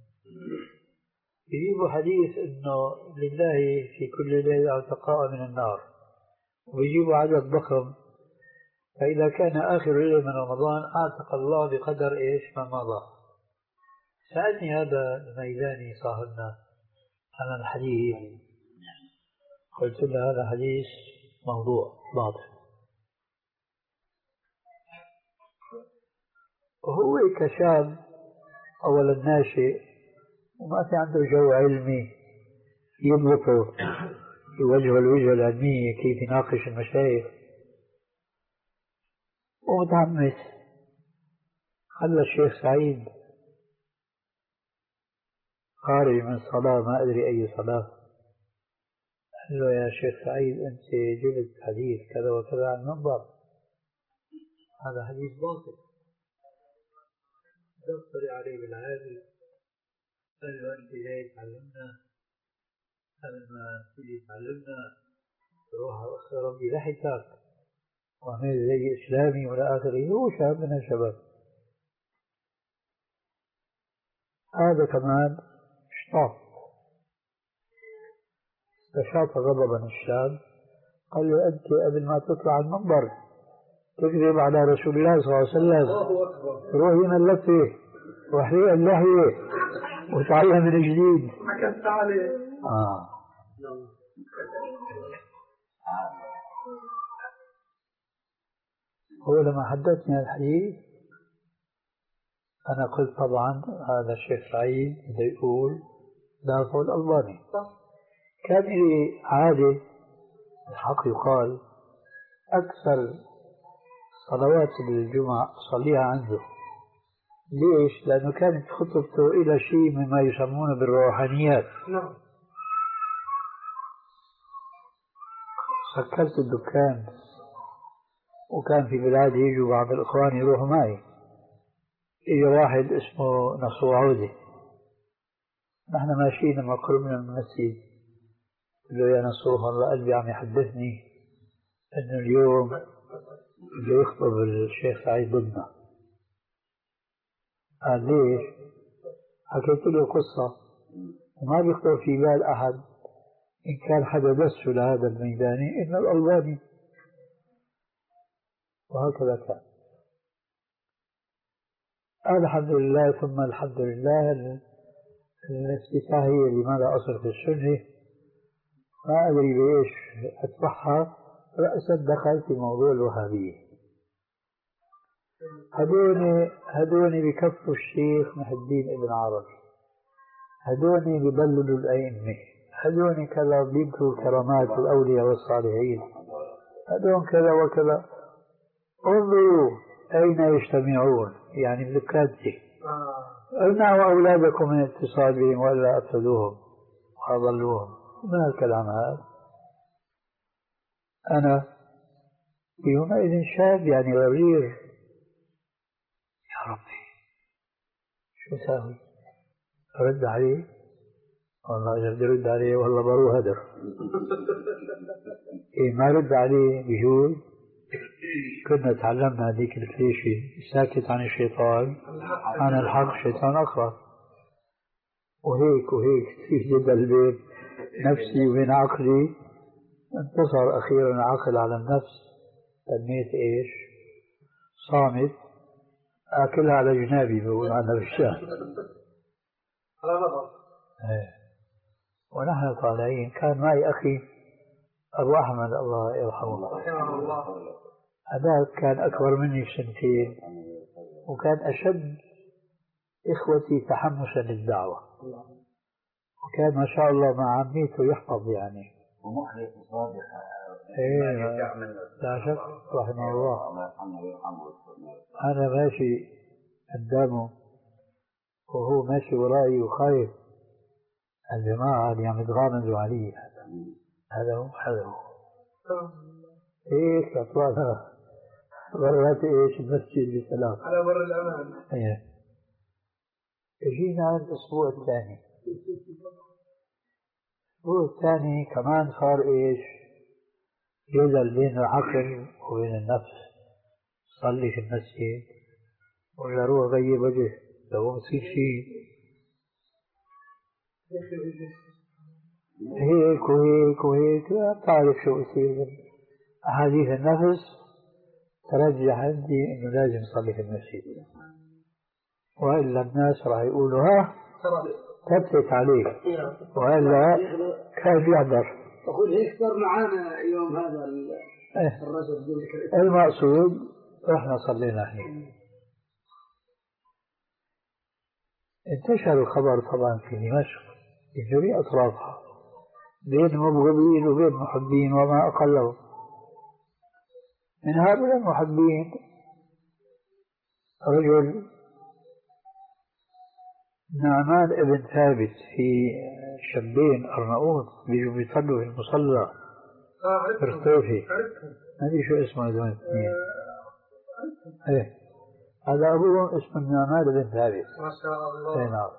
يجيبوا حديث إنه لله في كل ليلة عتقاء من النار، ويجيبوا عدد ضخم، فإذا كان آخر ليلة من رمضان أعتق الله بقدر إيش ما مضى. سألني هذا الميداني صاحبنا عن الحديث، قلت له هذا حديث موضوع باطل. وهو كشاب أولا ناشئ وما في عنده جو علمي يضبطه يوجه الوجهة العلمية كيف يناقش المشايخ، ومتحمس. خلى الشيخ سعيد خارج من الصلاة ما أدري أي صلاة، قال له يا شيخ سعيد أنت جبت حديث كذا وكذا عن المنبر، هذا حديث باطل. دفتر عليه بالعالي، قال له أنت جاي تعلمنا، قبل ما تيجي تعلمنا روح أخي ربي لحتك وعمل زي إسلامي ولا آخره. هو شاب من الشباب. هذا كمان اشتاط، استشاط غضبا الشاب، قال له أنت قبل ما تطلع المنبر تكذب على رسول الله صلى الله عليه وسلم، روحي من اللفة وحريق اللحية وتعالى من جديد. حكمت عليه. آه. هو لما حدثني الحديث أنا قلت طبعا هذا الشيخ سعيد بده يقول دافع الألباني. كان لي عادة الحق يقال أكثر صلوات الجمعة أصليها عنده. ليش؟ لأنه كانت خطبته إلى شيء مما يسمونه بالروحانيات. نعم. سكرت الدكان وكان في بلادي يجوا بعض الإخوان يروحوا معي. إجا واحد اسمه نصور عودة، نحن ماشيين لما قربنا من المسجد، قال له يا نصور والله قلبي عم يحدثني إنه اليوم بده يخطب الشيخ سعيد ضدنا. قال ليش؟ حكيت له قصة وما بيخطر في بال أحد إن كان حدا دسه لهذا الميداني إنه الألباني، وهكذا كان. الحمد لله ثم الحمد لله. الافتتاحية لماذا أصل في السنة ما أدري بإيش أتبعها، رأسا دخل في موضوع الوهابية. هدوني هدوني بكفوا الشيخ محي الدين ابن عربي، هدوني ببللوا الأئمة، هدوني كذا بيذكروا كرامات الأولياء والصالحين، هدون كذا وكذا. انظروا أين يجتمعون، يعني بالكادة. امنعوا أولادكم من الاتصال بهم ولا أفسدوهم وأضلوهم. ما الكلام هذا؟ أنا يومئذ شاب يعني غرير، يا ربي شو ساوي؟ أرد عليه؟ والله إذا بدي أرد عليه والله بروح هدر. إيه ما رد عليه بجوز. كنا تعلمنا هذيك الكليشة، ساكت عن الشيطان عن الحق شيطان أقرب، وهيك وهيك في جدل بين نفسي وبين عقلي. انتصر أخيرا العقل على النفس، تنميت إيش؟ صامت أكلها على جنابي بقول عنها بالشام. ونحن طالعين كان معي أخي أبو أحمد الله يرحمه، هذا كان أكبر مني بسنتين وكان أشد إخوتي تحمسا للدعوة، وكان ما شاء الله مع عميته يحفظ يعني ومخلص وصادق. إيه لا شك رحمه الله. أنا ماشي قدامه وهو ماشي ورائي وخايف الجماعة اللي عم يتغامزوا عليه، هذا هو هذا هو هيك أطلعنا برات إيش المسجد بسلام على بر الأمان. إيه. جينا على الأسبوع الثاني، الأسبوع الثاني كمان صار إيش جدل بين العقل وبين النفس. صلي في المسجد ولا روح غير وجه لو بصير شيء هيك وهيك وهيك. لا بتعرف شو يصير. أحاديث النفس ترجح عندي إنه لازم نصلي في المسجد، وإلا الناس راح يقولوا ها ثبت عليك، وإلا كيف يحضر. أقول هيك صار معانا يوم هذا الرجل. المقصود رحنا صلينا هناك. انتشر الخبر طبعا في دمشق في جميع أطرافها بين مبغضين وبين محبين وما أقلهم. من هؤلاء المحبين رجل نعمان ابن ثابت، في شابين أرناؤوط بيجوا بيصلوا في المصلى فرطوفي، ما أدري شو اسمه هذول الاثنين. ايه هذا أبوهم اسمه نعمان ابن ثابت. ما شاء الله. ايه نعم.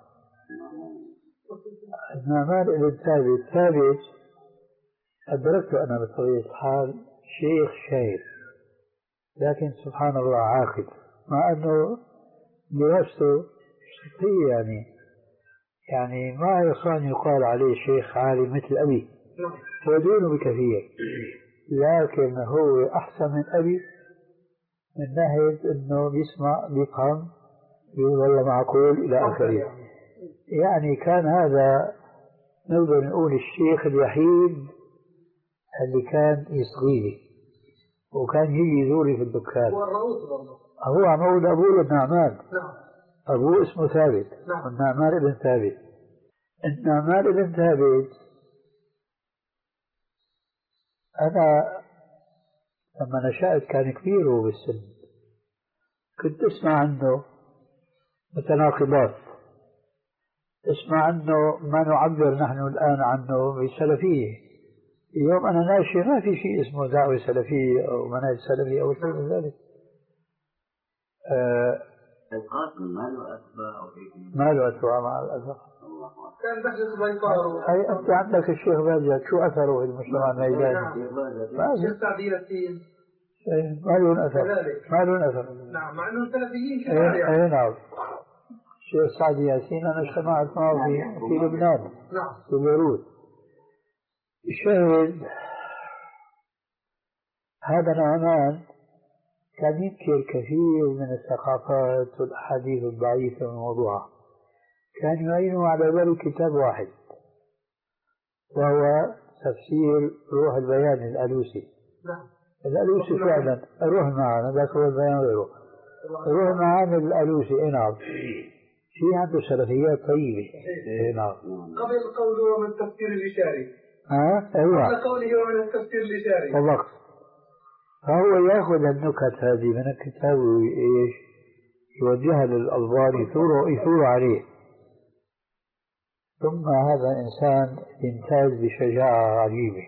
نعمان ابن ثابت ثابت أدركته أنا بطبيعة الحال شيخ شايف، لكن سبحان الله عاقل، مع أنه دراسته سطحية يعني يعني ما يصان يقال عليه شيخ عالم مثل أبي، هو دونه بكثير، لكن هو أحسن من أبي من ناحية أنه بيسمع بيفهم بيقول والله معقول إلى آخره. يعني كان هذا نقدر نقول الشيخ الوحيد اللي كان يصغيني وكان يجي يزوري في الدكان. هو عمود أبوه النعمان، أبوه اسمه ثابت، النعمان ابن ثابت. النعمان ابن ثابت أنا لما نشأت كان كبير هو بالسن، كنت أسمع عنه متناقضات، اسمع عنه ما نعبر نحن الآن عنه بسلفية، اليوم أنا ناشئ ما في شيء اسمه دعوة سلفية أو منهج سلفي أو شيء من ذلك. آه القاسم ما له أتباع أو شيء؟ ما له أتباع مع الأسف. كان بحث بيطار. أي أنت عندك الشيخ باجت شو أثره في المجتمع الميداني؟ الشيخ سعد ياسين ما لهم أثر. ما لهم أثر. نعم مع أنهم سلفيين كبار يعني. أي نعم. الشيخ سعد ياسين أنا اجتمعت معه في في لبنان. نعم. في بيروت. الشاهد هذا نعمان كان ينكر كثير من الثقافات والأحاديث الضعيفة والموضوعة. كان يعينه على بال كتاب واحد وهو تفسير روح البيان الألوسي. نعم. الألوسي فعلا روح المعاني ذاك هو البيان غيره. روح المعاني الألوسي اي نعم. في عنده سلفيات طيبة. اي نعم. قبل قوله من التفسير الإشاري. ها ايوه. قبل قوله من التفسير الإشاري. بالضبط. فهو ياخذ النكت هذه من الكتاب وايش يوجهها للألفاظ يثور يثور عليه. ثم هذا الإنسان يمتاز بشجاعة عجيبة.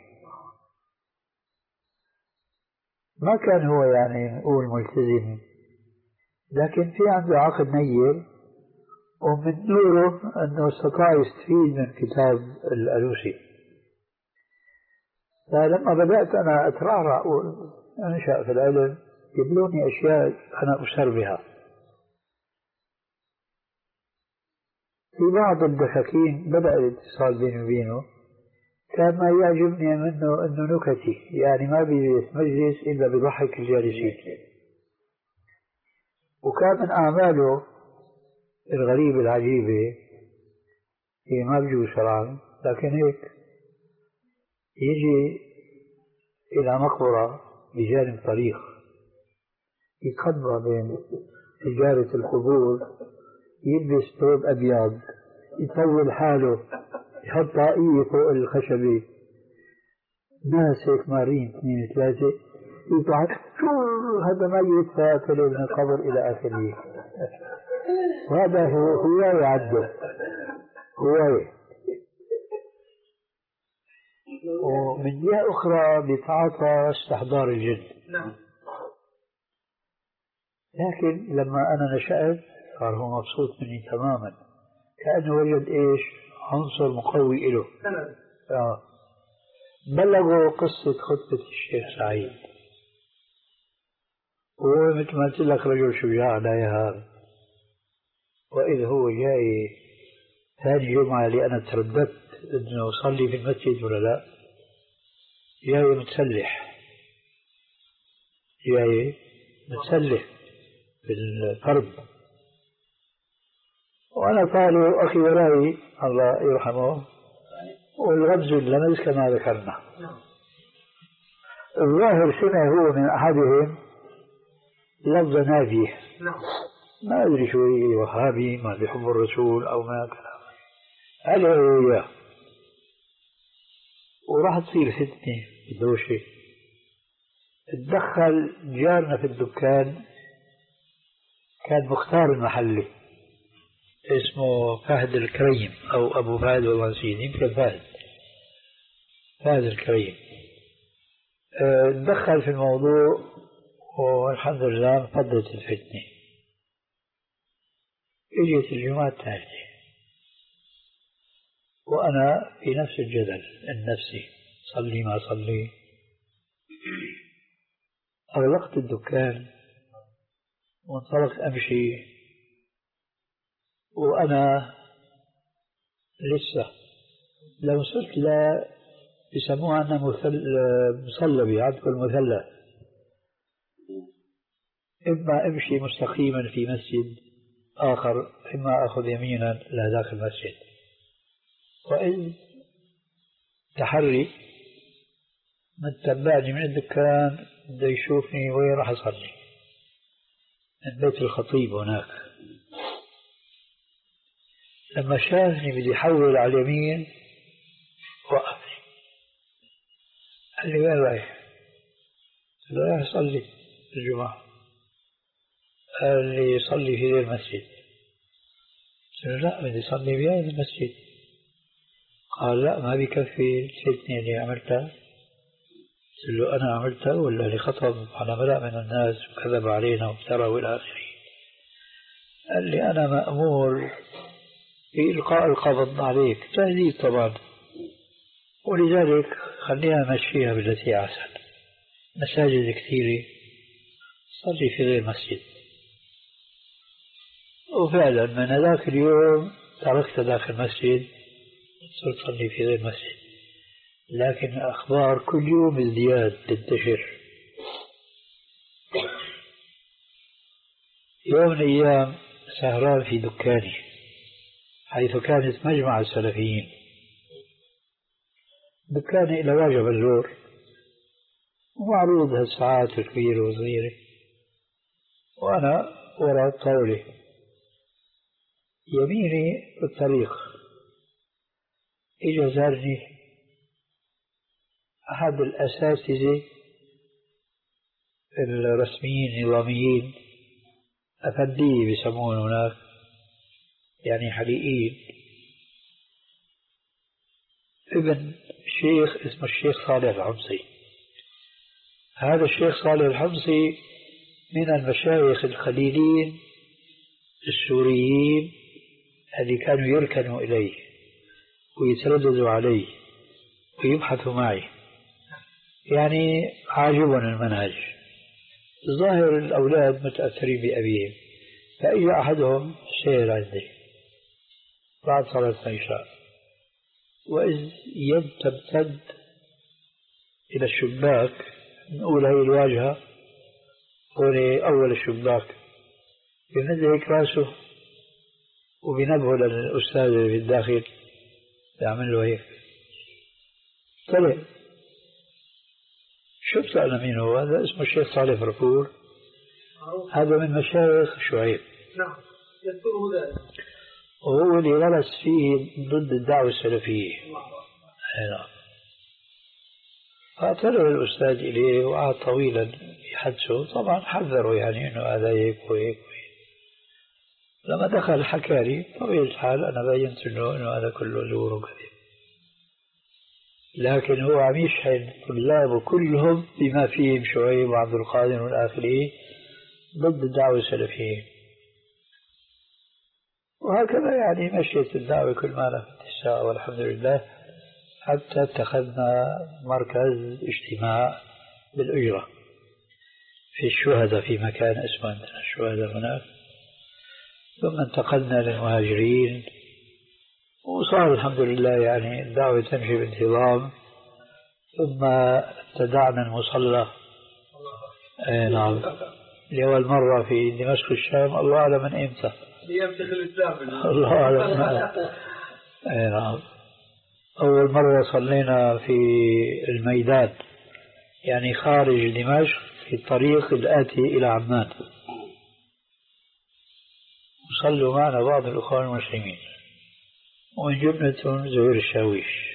ما كان هو يعني نقول ملتزم، لكن في عنده عقد نير، ومن نوره أنه استطاع يستفيد من كتاب الألوسي. فلما بدأت أنا أترعرع وأنشأ في العلم يبلوني أشياء أنا أسر بها. في بعض الدكاكين بدأ الاتصال بيني وبينه، كان ما يعجبني منه أنه نكتي، يعني ما بيجلس مجلس إلا بيضحك الجالسين. وكان من أعماله الغريبة العجيبة، هي ما بجوز شرعا، لكن هيك يجي إلى مقبرة بجانب طريق يقضى بين تجارة القبور، يلبس ثوب أبيض، يطول حاله، يحط طاقية فوق الخشبة، ناس هيك مارين اثنين ثلاثة يطلع شو هذا ما يتفاكل من القبر إلى آخره. وهذا هو هواية عنده، هواية. ومن جهة أخرى بيتعاطى استحضار الجن. لكن لما أنا نشأت صار هو مبسوط مني تماما، كأنه وجد إيش عنصر مقوي إله. آه. بلغوا قصة خطبة الشيخ سعيد، وهو مثل ما قلت لك رجل شجاع لا يهاب. وإذ هو جاي ثاني جمعة اللي أنا ترددت إنه أصلي في المسجد ولا لا، جاي متسلح، جاي متسلح في الفرد، وأنا طالع أخي وراي الله يرحمه، والغبز اللمس كما ذكرنا. الظاهر سمع هو من أحدهم لفظ نافية، ما أدري شو هي، وهابي ما بيحب الرسول أو ما كلام عليه وياه، وراح تصير فتنة بدوشة. تدخل جارنا في الدكان، كان مختار المحلي اسمه فهد الكريم أو أبو فهد والله نسيت، يمكن فهد فهد الكريم. أه تدخل في الموضوع والحمد لله انفضت الفتنة. اجت الجمعة الثالثة وأنا في نفس الجدل النفسي، صلي ما صلي. أغلقت الدكان وانطلقت أمشي، وأنا لسه لو وصلت لا يسموها أنها مصلبة، عندكم المثلث، إما أمشي مستقيما في مسجد آخر، إما أخذ يمينا إلى داخل المسجد. وإذ تحري من تبعني من الدكان بده يشوفني وين راح أصلي، من بيت الخطيب هناك. لما شافني بدي يحول على اليمين وقف، قال لي وين رايح؟ قلت له رايح أصلي الجمعة. قال لي صلي في المسجد. قلت له لا بدي أصلي في هذا المسجد. قال لا ما بيكفي الفتنة اللي عملتها، قلت له أنا عملتها ولا اللي خطب على ملأ من الناس وكذب علينا وافترى والى آخره؟ قال لي أنا مأمور بإلقاء القبض عليك، تهديد طبعا، ولذلك خلينا نمشيها بالتي أحسن. مساجد كثيرة صلي في غير مسجد. وفعلا من ذاك اليوم تركت داخل المسجد، صرت صلي في غير مسجد. لكن الأخبار كل يوم ازدياد تنتشر. يوم من الأيام سهران في دكاني حيث كانت مجمع السلفيين، دكاني إلى واجب الزور ومعروض هالساعات الكبيرة وصغيرة، وأنا وراء الطاولة يميني بالطريق. إجا زارني أحد الأساتذة الرسميين النظاميين، أفندي بيسمون هناك، يعني حقيقيين، ابن شيخ اسمه الشيخ صالح الحمصي. هذا الشيخ صالح الحمصي من المشايخ الخليلين السوريين الذي كانوا يركنوا إليه ويترددوا عليه ويبحثوا معي، يعني عاجبهم المنهج. ظاهر الأولاد متأثرين بأبيهم، فإجا أحدهم سير عندي بعد صلاة العشاء، وإذ يد تمتد إلى الشباك، نقول هي الواجهة، هون أول الشباك، بمد هيك راسه وبنبهه للأستاذ اللي في الداخل يعمل له هيك. طلع شفت أنا مين هو، هذا اسمه الشيخ صالح فرفور، هذا من مشايخ شعيب. نعم يذكره ذلك، وهو اللي غرس فيه ضد الدعوة السلفية. نعم. فاعتذر الأستاذ إليه وقعد طويلا يحدثه، طبعا حذره يعني إنه هذا هيك وهيك وهيك. لما دخل حكى لي طبيعي الحال أنا بينت له إنه هذا كله زور وكذب، لكن هو عم يشحن طلابه كلهم بما فيهم شعيب وعبد القادر والآخرين ضد الدعوة السلفية. وهكذا يعني مشيت الدعوة كل ما لها اتساع والحمد لله، حتى اتخذنا مركز اجتماع بالأجرة في الشهداء في مكان اسمه عندنا الشهداء هناك، ثم انتقلنا للمهاجرين، وصار الحمد لله يعني الدعوة تمشي بانتظام. ثم ابتدعنا المصلى، اي نعم، لأول مرة في دمشق الشام، الله أعلم من إمتى، ليمسك الإسلام الله أعلم. اي نعم، أول مرة صلينا في الميدان، يعني خارج دمشق في الطريق الآتي إلى عمان، وصلوا معنا بعض الأخوان المسلمين ومن جملتهم زهير الشاويش.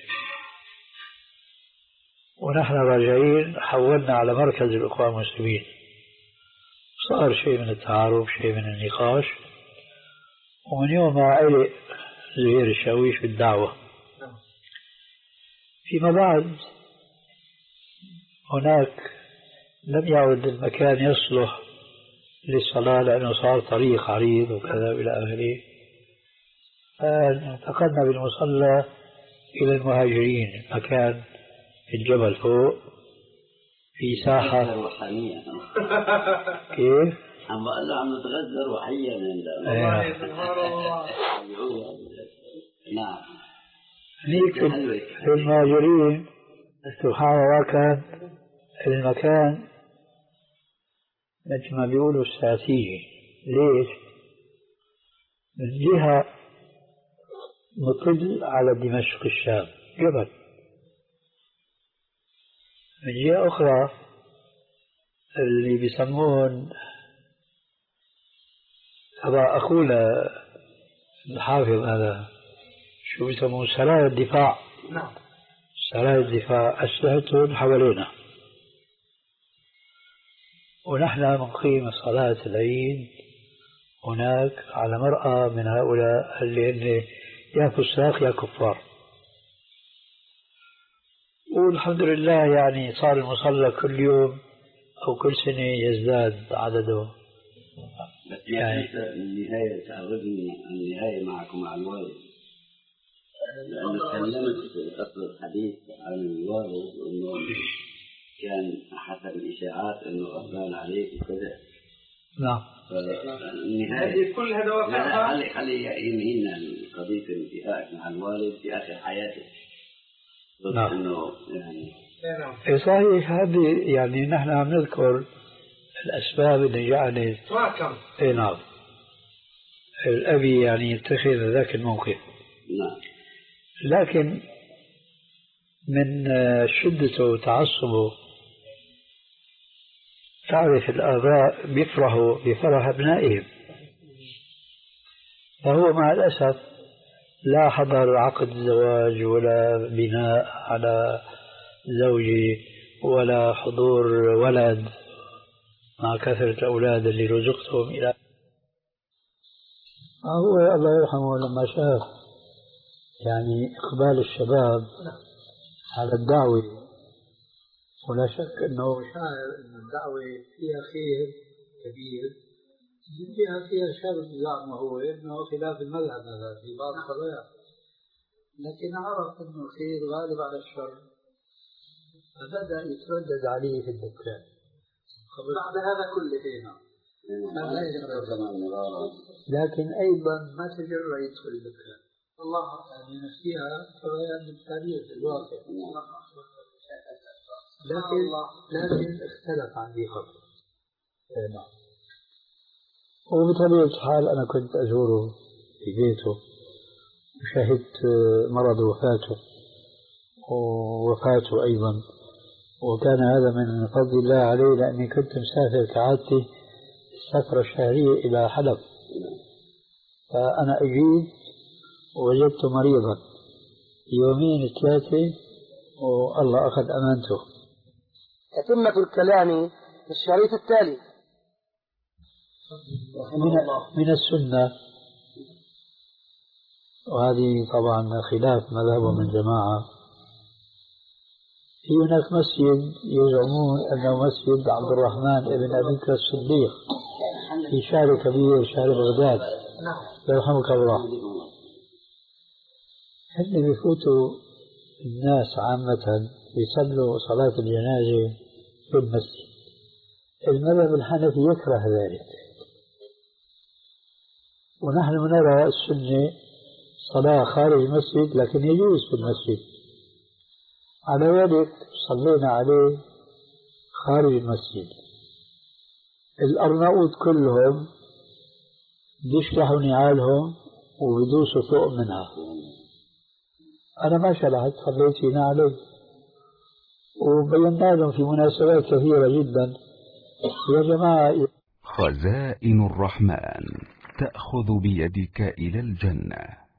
ونحن راجعين حولنا على مركز الأخوان المسلمين، صار شيء من التعارف، شيء من النقاش، ومن يوم ما علق زهير الشاويش بالدعوة. فيما بعد هناك لم يعد المكان يصلح للصلاة لأنه صار طريق عريض وكذا إلى آخره، فانتقلنا بالمصلى إلى المهاجرين، مكان في الجبل فوق في ساحة روحانية. كيف؟ عم بقول له عم نتغذى روحيا من نعم. هنيك في المهاجرين سبحان الله كان المكان مثل ما بيقولوا استراتيجي. ليش؟ من جهة مطل على دمشق الشام جبل، من جهة أخرى اللي بيسمون هذا أخونا الحافظ هذا شو بيسمون سرايا الدفاع. نعم. سرايا الدفاع أسلحتهم حوالينا، ونحن نقيم صلاة العيد هناك على مرأى من هؤلاء اللي هن يا فساق يا كفار. الحمد لله يعني صار المصلى كل يوم أو كل سنة يزداد عدده. بس يعني النهاية تعرضني النهاية معكم مع الوالد، لأنه تكلمت في أصل الحديث عن الوالد وإنه كان حسب الإشاعات إنه غضبان عليك وكذا. نعم. النهاية كل هذا واقع. خلي خلي ينهينا قضية انتهائك مع الوالد في آخر حياتك. نعم. إنه يعني. إيه صحيح، هذه يعني نحن عم نذكر الأسباب اللي جعلت. إيه نعم. الأبي يعني يتخذ ذاك الموقف. نعم. لكن من شدته وتعصبه تعرف الآباء بيفرحوا بفرح أبنائهم، فهو مع الأسف لا حضر عقد الزواج ولا بناء على زوجي ولا حضور ولد مع كثرة الأولاد اللي رزقتهم إلى. هو الله يرحمه لما شاف يعني إقبال الشباب على الدعوة، ولا شك أنه شاعر أن الدعوة فيها خير كبير، فيها فيها شر زعمه هو أنه خلاف المذهب هذا في بعض القضايا، لكن عرف أنه الخير غالب على الشر، فبدأ يتردد عليه في الدكان بعد هذا كله هنا. لكن أيضا ما تجرأ يدخل الدكان الله يعني نفسها فبيان التاريخ الواقع، لكن لكن اختلف عن ذي قبل. نعم. وبطبيعة الحال أنا كنت أزوره في بيته وشهدت مرض وفاته ووفاته أيضا، وكان هذا من فضل الله عليه لأني كنت مسافر كعادتي السفرة الشهرية إلى حلب، فأنا أجيت ووجدته مريضا يومين ثلاثة والله أخذ أمانته. يتمة الكلام في الشريط التالي. من, من السنة، وهذه طبعا خلاف مذهب من جماعة، في هناك مسجد يزعمون أنه مسجد عبد الرحمن ابن أبي بكر الصديق في شارع كبير شارع بغداد يرحمك الله. هل بيفوتوا الناس عامة يصلوا صلاة الجنازة في المسجد؟ المذهب الحنفي يكره ذلك، ونحن نرى السنة صلاة خارج المسجد لكن يجوز في المسجد، على ذلك صلينا عليه خارج المسجد. الأرناؤوط كلهم بيشلحوا نعالهم وبيدوسوا فوق منها، أنا ما شلحت صليت في نعلي، وبينا لهم في مناسبات كثيرة جدا يا جماعة. خزائن الرحمن تأخذ بيدك إلى الجنة.